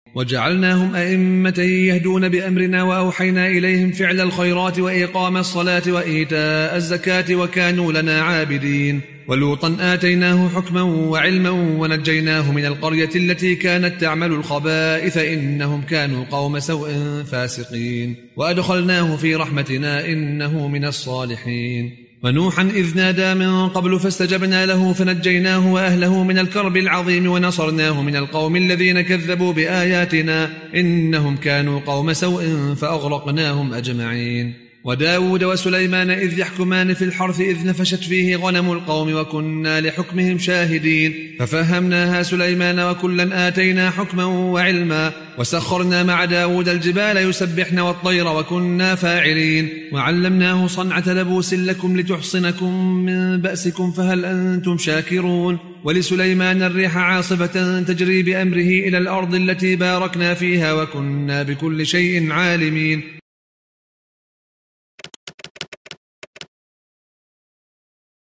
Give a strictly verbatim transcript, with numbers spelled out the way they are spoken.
وجعلناهم أئمة يهدون بأمرنا وأوحينا إليهم فعل الخيرات وإقام الصلاة وإيتاء الزكاة وكانوا لنا عابدين. ولوطا آتيناه حكما وعلما ونجيناه من القرية التي كانت تعمل الخبائث إنهم كانوا قوم سوء فاسقين وأدخلناه في رحمتنا إنه من الصالحين. ونوحا إذ نادى من قبل فاستجبنا له فنجيناه وأهله من الكرب العظيم ونصرناه من القوم الذين كذبوا بآياتنا إنهم كانوا قوم سوء فأغرقناهم أجمعين. وداود وسليمان إذ يحكمان في الحرث إذ نفشت فيه غنم القوم وكنا لحكمهم شاهدين ففهمناها سليمان وكلا آتينا حكما وعلما وسخرنا مع داود الجبال يسبحن والطير وكنا فاعلين. وعلمناه صنعة لبوس لكم لتحصنكم من بأسكم فهل أنتم شاكرون. ولسليمان الريح عاصفة تجري بأمره إلى الأرض التي باركنا فيها وكنا بكل شيء عالمين.